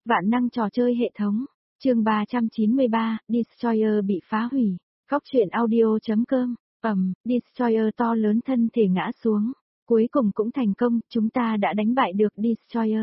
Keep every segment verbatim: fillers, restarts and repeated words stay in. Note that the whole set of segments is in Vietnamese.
Vạn năng trò chơi hệ thống, chương ba trăm chín mươi ba, Destroyer bị phá hủy, góc truyện audio.com, ầm, Destroyer to lớn thân thể ngã xuống, cuối cùng cũng thành công, chúng ta đã đánh bại được Destroyer.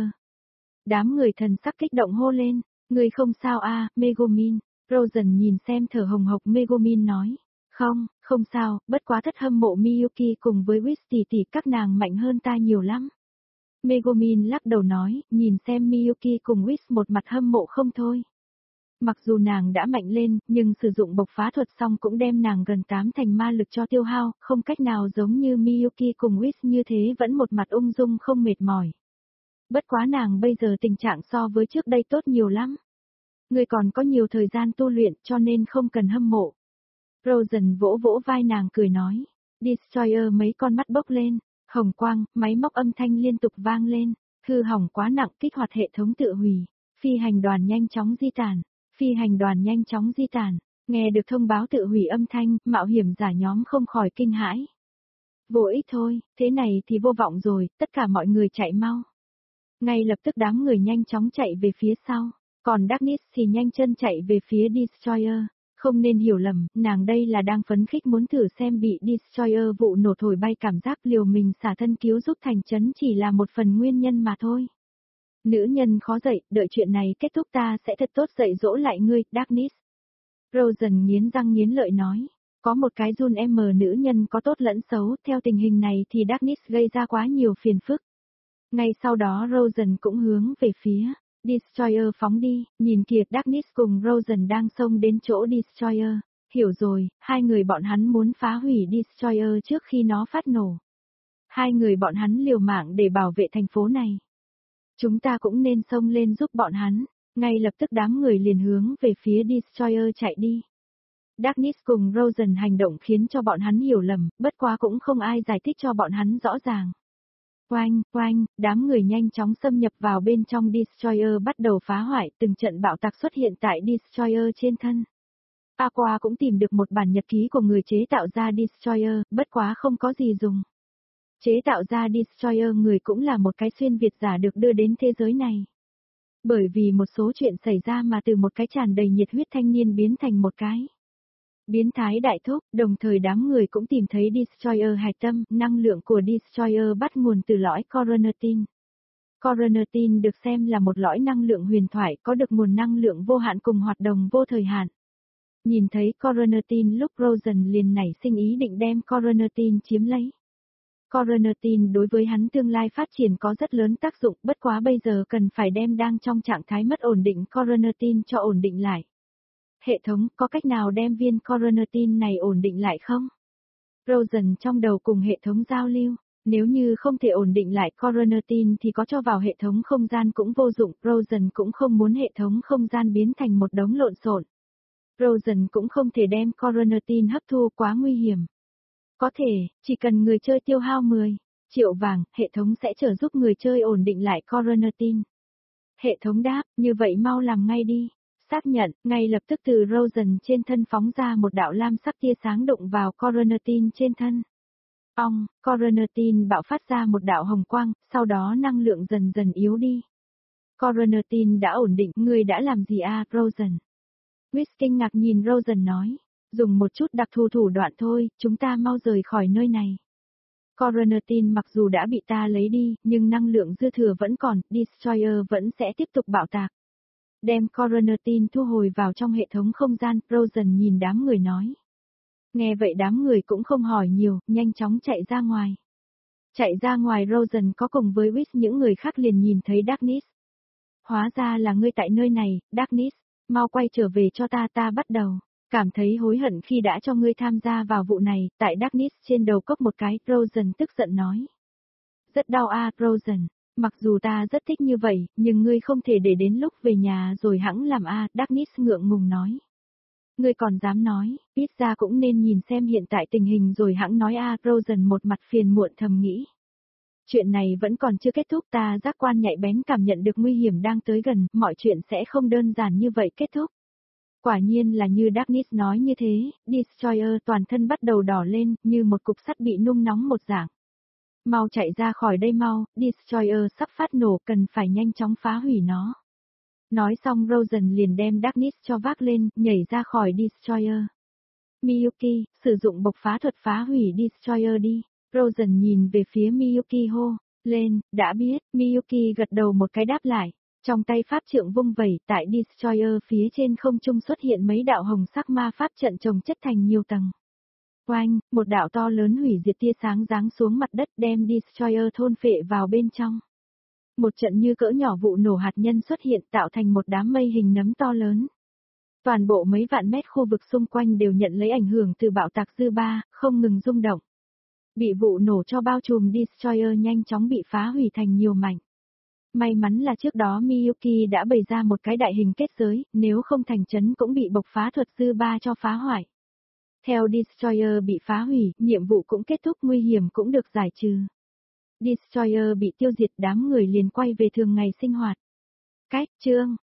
Đám người thần sắc kích động hô lên, người không sao a, à, Megumin, Rosen nhìn xem thở hồng hộc Megumin nói, không, không sao, bất quá thất hâm mộ Miyuki cùng với Whis tỷ tỷ các nàng mạnh hơn ta nhiều lắm. Megumin lắc đầu nói, nhìn xem Miyuki cùng Whis một mặt hâm mộ không thôi. Mặc dù nàng đã mạnh lên, nhưng sử dụng bộc phá thuật xong cũng đem nàng gần tám thành ma lực cho tiêu hao, không cách nào giống như Miyuki cùng Whis như thế vẫn một mặt ung dung không mệt mỏi. Bất quá nàng bây giờ tình trạng so với trước đây tốt nhiều lắm. Người còn có nhiều thời gian tu luyện cho nên không cần hâm mộ. Rosen vỗ vỗ vai nàng cười nói, Destroyer mấy con mắt bốc lên. Hồng quang, máy móc âm thanh liên tục vang lên, hư hỏng quá nặng kích hoạt hệ thống tự hủy, phi hành đoàn nhanh chóng di tản, phi hành đoàn nhanh chóng di tản, nghe được thông báo tự hủy âm thanh, mạo hiểm giả nhóm không khỏi kinh hãi. Vô ích thôi, thế này thì vô vọng rồi, tất cả mọi người chạy mau. Ngay lập tức đám người nhanh chóng chạy về phía sau, còn Darkness thì nhanh chân chạy về phía Destroyer. Không nên hiểu lầm, nàng đây là đang phấn khích muốn thử xem bị Destroyer vụ nổ thổi bay cảm giác liều mình xả thân cứu giúp thành trấn chỉ là một phần nguyên nhân mà thôi. Nữ nhân khó dạy, đợi chuyện này kết thúc ta sẽ thật tốt dạy dỗ lại ngươi, Darkness. Rosen nghiến răng nghiến lợi nói, có một cái run em nữ nhân có tốt lẫn xấu, theo tình hình này thì Darkness gây ra quá nhiều phiền phức. Ngay sau đó Rosen cũng hướng về phía Destroyer phóng đi, nhìn kìa Darkness cùng Rosen đang xông đến chỗ Destroyer, hiểu rồi, hai người bọn hắn muốn phá hủy Destroyer trước khi nó phát nổ. Hai người bọn hắn liều mạng để bảo vệ thành phố này. Chúng ta cũng nên xông lên giúp bọn hắn, ngay lập tức đám người liền hướng về phía Destroyer chạy đi. Darkness cùng Rosen hành động khiến cho bọn hắn hiểu lầm, bất quá cũng không ai giải thích cho bọn hắn rõ ràng. Oanh, oanh, đám người nhanh chóng xâm nhập vào bên trong Destroyer bắt đầu phá hoại, từng trận bạo tạc xuất hiện tại Destroyer trên thân. Aqua cũng tìm được một bản nhật ký của người chế tạo ra Destroyer, bất quá không có gì dùng. Chế tạo ra Destroyer người cũng là một cái xuyên Việt giả được đưa đến thế giới này. Bởi vì một số chuyện xảy ra mà từ một cái tràn đầy nhiệt huyết thanh niên biến thành một cái biến thái đại thúc, đồng thời đám người cũng tìm thấy Destroyer hạch tâm, năng lượng của Destroyer bắt nguồn từ lõi Coronatin. Coronatin được xem là một lõi năng lượng huyền thoại có được nguồn năng lượng vô hạn cùng hoạt động vô thời hạn. Nhìn thấy Coronatin lúc Rosen liền nảy sinh ý định đem Coronatin chiếm lấy. Coronatin đối với hắn tương lai phát triển có rất lớn tác dụng, bất quá bây giờ cần phải đem đang trong trạng thái mất ổn định Coronatin cho ổn định lại. Hệ thống, có cách nào đem viên Coronatin này ổn định lại không? Rosen trong đầu cùng hệ thống giao lưu, nếu như không thể ổn định lại Coronatin thì có cho vào hệ thống không gian cũng vô dụng, Rosen cũng không muốn hệ thống không gian biến thành một đống lộn xộn. Rosen cũng không thể đem Coronatin hấp thu quá nguy hiểm. Có thể, chỉ cần người chơi tiêu hao mười triệu vàng, hệ thống sẽ trợ giúp người chơi ổn định lại Coronatin. Hệ thống đáp, như vậy mau làm ngay đi. Xác nhận, ngay lập tức từ Rosen trên thân phóng ra một đạo lam sắc tia sáng đụng vào Coronatin trên thân. Ong, Coronatin bạo phát ra một đạo hồng quang, sau đó năng lượng dần dần yếu đi. Coronatin đã ổn định, người đã làm gì à, Rosen? Whis kinh ngạc nhìn Rosen nói, dùng một chút đặc thù thủ đoạn thôi, chúng ta mau rời khỏi nơi này. Coronatin mặc dù đã bị ta lấy đi, nhưng năng lượng dư thừa vẫn còn, Destroyer vẫn sẽ tiếp tục bạo tạc. Đem Coronatin thu hồi vào trong hệ thống không gian, Rosen nhìn đám người nói. Nghe vậy đám người cũng không hỏi nhiều, nhanh chóng chạy ra ngoài. Chạy ra ngoài Rosen có cùng với Whis những người khác liền nhìn thấy Darkness. Hóa ra là ngươi tại nơi này, Darkness, mau quay trở về cho ta ta bắt đầu. Cảm thấy hối hận khi đã cho ngươi tham gia vào vụ này, tại Darkness trên đầu cốc một cái, Rosen tức giận nói. Rất đau a, Rosen. Mặc dù ta rất thích như vậy, nhưng ngươi không thể để đến lúc về nhà rồi hẵng làm a, à, Darkness ngượng ngùng nói. Ngươi còn dám nói, ít ra cũng nên nhìn xem hiện tại tình hình rồi hẵng nói a, à, Rosen một mặt phiền muộn thầm nghĩ. Chuyện này vẫn còn chưa kết thúc, ta giác quan nhạy bén cảm nhận được nguy hiểm đang tới gần, mọi chuyện sẽ không đơn giản như vậy kết thúc. Quả nhiên là như Darkness nói như thế, Destroyer toàn thân bắt đầu đỏ lên, như một cục sắt bị nung nóng một dạng. Mau chạy ra khỏi đây mau, Destroyer sắp phát nổ, cần phải nhanh chóng phá hủy nó. Nói xong Rosen liền đem Darkness cho vác lên, nhảy ra khỏi Destroyer. Miyuki, sử dụng bộc phá thuật phá hủy Destroyer đi. Rosen nhìn về phía Miyuki hô, lên, đã biết, Miyuki gật đầu một cái đáp lại. Trong tay pháp trượng vung vẩy, tại Destroyer phía trên không trung xuất hiện mấy đạo hồng sắc ma pháp trận chồng chất thành nhiều tầng. Oanh, một đạo to lớn hủy diệt tia sáng giáng xuống mặt đất đem Destroyer thôn phệ vào bên trong. Một trận như cỡ nhỏ vụ nổ hạt nhân xuất hiện tạo thành một đám mây hình nấm to lớn. Toàn bộ mấy vạn mét khu vực xung quanh đều nhận lấy ảnh hưởng từ bạo tạc dư ba, không ngừng rung động. Bị vụ nổ cho bao trùm Destroyer nhanh chóng bị phá hủy thành nhiều mảnh. May mắn là trước đó Miyuki đã bày ra một cái đại hình kết giới, nếu không thành trấn cũng bị bộc phá thuật dư ba cho phá hoại. Theo Destroyer bị phá hủy, nhiệm vụ cũng kết thúc, nguy hiểm cũng được giải trừ. Destroyer bị tiêu diệt, đám người liền quay về thường ngày sinh hoạt. Cách chương